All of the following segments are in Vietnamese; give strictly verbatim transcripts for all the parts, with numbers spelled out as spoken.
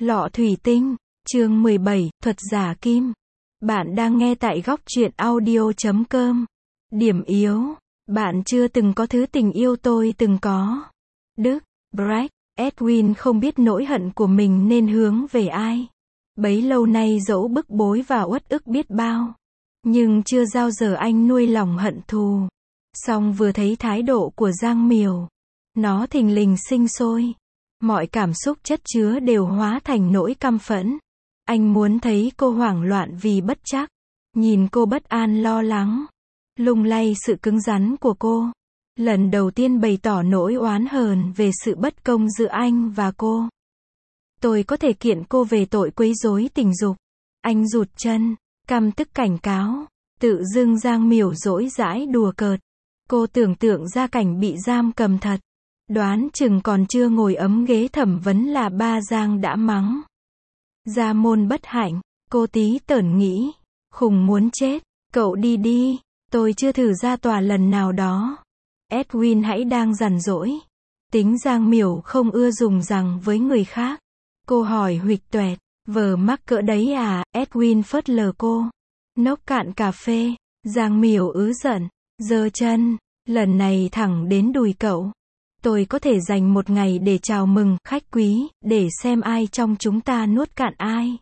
Lọ thủy tinh, chương mười bảy, thuật giả kim. Bạn đang nghe tại góc truyện audio chấm com. Điểm yếu, bạn chưa từng có thứ tình yêu tôi từng có. Đức, Brecht, Edwin không biết nỗi hận của mình nên hướng về ai. Bấy lâu nay dẫu bức bối và uất ức biết bao, nhưng chưa bao giờ anh nuôi lòng hận thù. Song vừa thấy thái độ của Giang Miểu, nó thình lình sinh sôi. Mọi cảm xúc chất chứa đều hóa thành nỗi căm phẫn. Anh muốn thấy cô hoảng loạn vì bất trắc. Nhìn cô bất an lo lắng. Lung lay sự cứng rắn của cô. Lần đầu tiên bày tỏ nỗi oán hờn về sự bất công giữa anh và cô. Tôi có thể kiện cô về tội quấy rối tình dục. Anh rụt chân, căm tức cảnh cáo. Tự dưng Giang Miểu dỗi dãi đùa cợt. Cô tưởng tượng ra cảnh bị giam cầm thật. Đoán chừng còn chưa ngồi ấm ghế thẩm vấn là ba Giang đã mắng. Gia môn bất hạnh, cô tí tởn nghĩ. Khùng muốn chết, cậu đi đi, tôi chưa thử ra tòa lần nào đó. Edwin hãy đang rằn rỗi. Tính Giang Miểu không ưa dùng rằng với người khác. Cô hỏi huỵch toẹt, vờ mắc cỡ đấy à, Edwin phớt lờ cô. Nốc cạn cà phê, Giang Miểu ứ giận, giơ chân, lần này thẳng đến đùi cậu. Tôi có thể dành một ngày để chào mừng khách quý, để xem ai trong chúng ta nuốt cạn ai.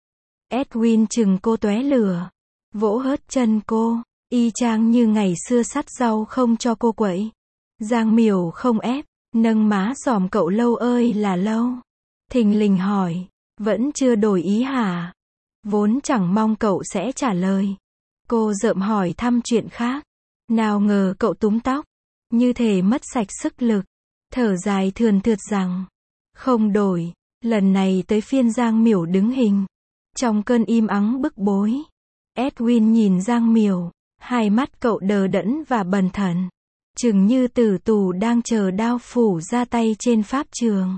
Edwin chừng cô tóe lửa, vỗ hớt chân cô, y chang như ngày xưa sắt rau không cho cô quậy. Giang Miểu không ép, nâng má giòm cậu lâu ơi là lâu. Thình lình hỏi, vẫn chưa đổi ý hả? Vốn chẳng mong cậu sẽ trả lời. Cô rợm hỏi thăm chuyện khác. Nào ngờ cậu túm tóc, như thể mất sạch sức lực. Thở dài thườn thượt rằng, không đổi, lần này tới phiên Giang Miểu đứng hình. Trong cơn im ắng bức bối, Edwin nhìn Giang Miểu, hai mắt cậu đờ đẫn và bần thần, chừng như tử tù đang chờ đao phủ ra tay trên pháp trường.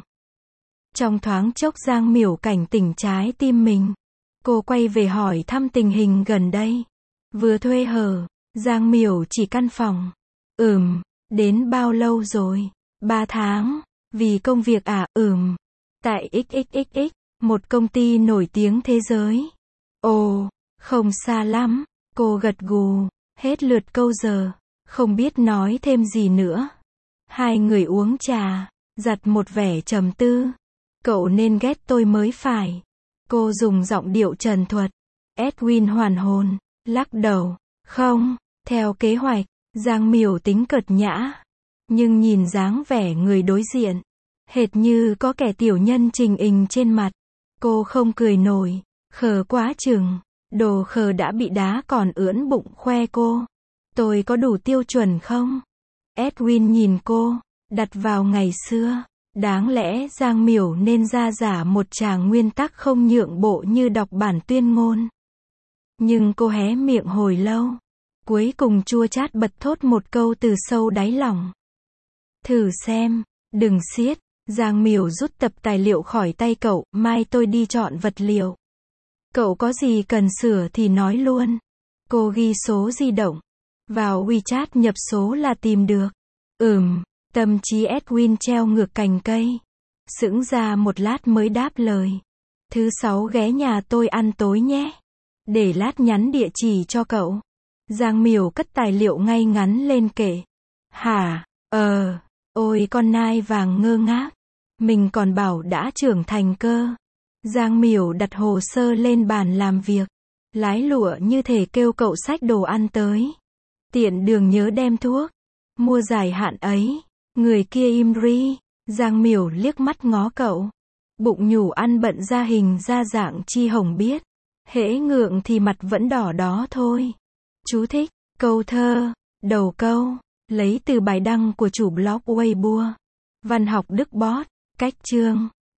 Trong thoáng chốc Giang Miểu cảnh tỉnh trái tim mình. Cô quay về hỏi thăm tình hình gần đây. Vừa thuê hở, Giang Miểu chỉ căn phòng. Ừm, đến bao lâu rồi? Ba tháng, vì công việc à, ừm. Tại ích ích ích ích, một công ty nổi tiếng thế giới. Ồ, không xa lắm, cô gật gù, hết lượt câu giờ, không biết nói thêm gì nữa. Hai người uống trà, giặt một vẻ trầm tư. Cậu nên ghét tôi mới phải. Cô dùng giọng điệu trần thuật. Edwin hoàn hồn, lắc đầu, không, theo kế hoạch, Giang Miểu tính cợt nhã. Nhưng nhìn dáng vẻ người đối diện, hệt như có kẻ tiểu nhân trình hình trên mặt. Cô không cười nổi, khờ quá chừng, đồ khờ đã bị đá còn ưỡn bụng khoe cô. Tôi có đủ tiêu chuẩn không? Edwin nhìn cô, đặt vào ngày xưa. Đáng lẽ Giang Miểu nên ra giả một tràng nguyên tắc không nhượng bộ như đọc bản tuyên ngôn. Nhưng cô hé miệng hồi lâu. Cuối cùng chua chát bật thốt một câu từ sâu đáy lòng. Thử xem, đừng xiết. Giang Miểu rút tập tài liệu khỏi tay cậu, mai tôi đi chọn vật liệu. Cậu có gì cần sửa thì nói luôn. Cô ghi số di động. Vào WeChat nhập số là tìm được. Ừm, tâm trí Edwin treo ngược cành cây. Sững ra một lát mới đáp lời. Thứ sáu ghé nhà tôi ăn tối nhé. Để lát nhắn địa chỉ cho cậu. Giang Miểu cất tài liệu ngay ngắn lên kệ. Hả, ờ, ôi con nai vàng ngơ ngác. Mình còn bảo đã trưởng thành cơ. Giang Miểu đặt hồ sơ lên bàn làm việc. Lái lụa như thể kêu cậu xách đồ ăn tới. Tiện đường nhớ đem thuốc. Mua dài hạn ấy. Người kia im ri. Giang Miểu liếc mắt ngó cậu. Bụng nhủ ăn bận ra hình ra dạng chi hồng biết. Hễ ngượng thì mặt vẫn đỏ đó thôi. Chú thích, câu thơ, đầu câu, lấy từ bài đăng của chủ blog Weibo. Văn học Đức Bot, cách chương.